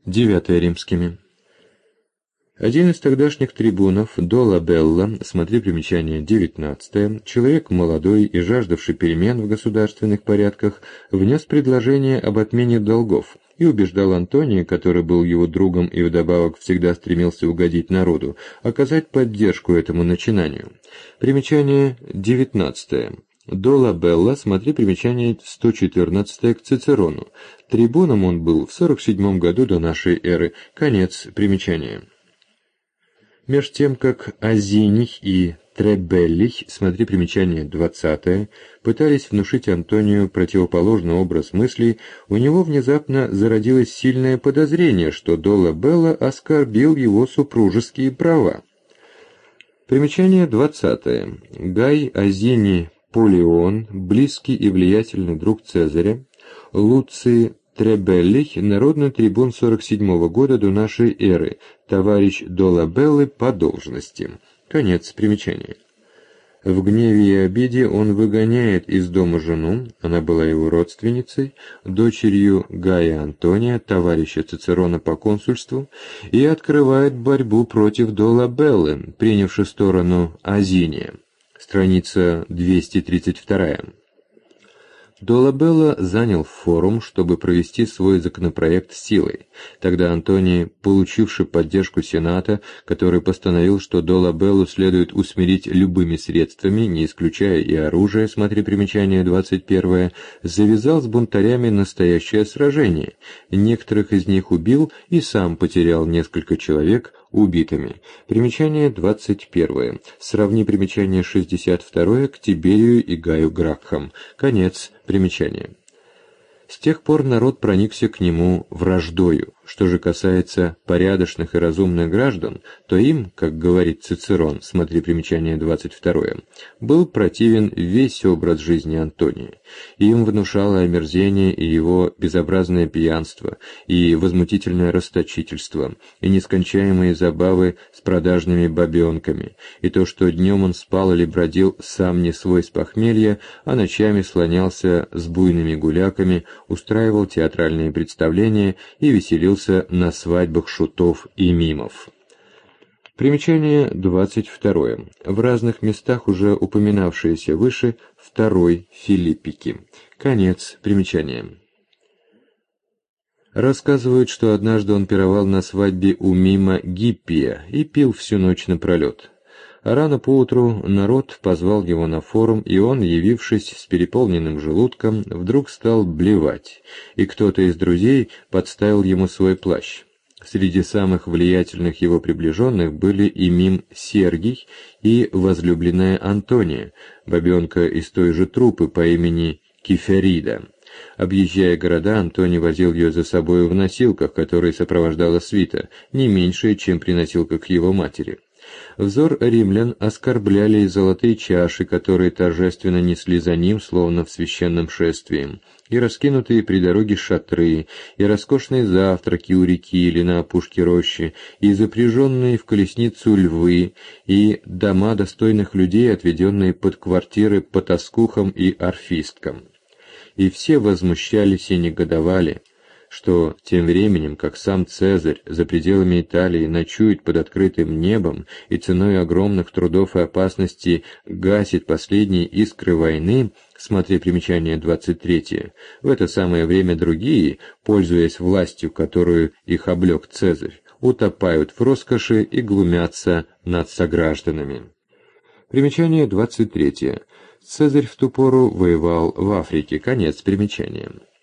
9 римскими. Один из тогдашних трибунов, Долабелла, смотри примечание 19, человек молодой и жаждавший перемен в государственных порядках, внес предложение об отмене долгов и убеждал Антония, который был его другом и вдобавок всегда стремился угодить народу, оказать поддержку этому начинанию. Примечание 19. Долабелла, смотри примечание 114 к Цицерону. Трибуном он был в 47 году до нашей эры. Конец примечания. Меж тем, как Азиний и Требеллий, смотри примечание 20, пытались внушить Антонию противоположный образ мыслей, у него внезапно зародилось сильное подозрение, что Долабелла оскорбил его супружеские права. Примечание 20. Гай Азиний Полион, близкий и влиятельный друг Цезаря, Луций Требеллий, народный трибун 47 года до нашей эры, товарищ Долабеллы по должности. Конец примечания. В гневе и обиде он выгоняет из дома жену, она была его родственницей, дочерью Гая Антония, товарища Цицерона по консульству, и открывает борьбу против Долабеллы, принявшей сторону Азиния. Страница 232. Долабелла занял форум, чтобы провести свой законопроект силой. Тогда Антоний, получивший поддержку Сената, который постановил, что Долабеллу следует усмирить любыми средствами, не исключая и оружие, смотри примечание 21, завязал с бунтарями настоящее сражение. Некоторых из них убил и сам потерял несколько человек убитыми. Примечание 21. Сравни примечание 62 к Тиберию и Гаю Гракхам. Конец примечания. С тех пор народ проникся к нему враждою. Что же касается порядочных и разумных граждан, то им, как говорит Цицерон, смотри примечание 22, был противен весь образ жизни Антония. Им внушало омерзение и его безобразное пьянство, и возмутительное расточительство, и нескончаемые забавы с продажными бабенками, и то, что днем он спал или бродил сам не свой с похмелья, а ночами слонялся с буйными гуляками, устраивал театральные представления и веселился на свадьбах шутов и мимов. Примечание 22. В разных местах уже упоминавшиеся выше второй Филиппики. Конец примечания. Рассказывают, что однажды он пировал на свадьбе у мима Гиппия и пил всю ночь напролет. А рано поутру народ позвал его на форум, и он, явившись с переполненным желудком, вдруг стал блевать, и кто-то из друзей подставил ему свой плащ. Среди самых влиятельных его приближенных были и мим Сергий, и возлюбленная Антония, бабенка из той же труппы по имени Киферида. Объезжая города, Антоний возил ее за собой в носилках, которые сопровождала свита, не меньшее, чем при носилках его матери. Взор римлян оскорбляли и золотые чаши, которые торжественно несли за ним, словно в священном шествии, и раскинутые при дороге шатры, и роскошные завтраки у реки или на опушке рощи, и запряженные в колесницу львы, и дома достойных людей, отведенные под квартиры потаскухам и орфисткам. И все возмущались и негодовали, что тем временем, как сам Цезарь за пределами Италии ночует под открытым небом и ценой огромных трудов и опасностей гасит последние искры войны, смотри примечание 23, в это самое время другие, пользуясь властью, которую их облек Цезарь, утопают в роскоши и глумятся над согражданами. Примечание 23. Цезарь в ту пору воевал в Африке. Конец примечания.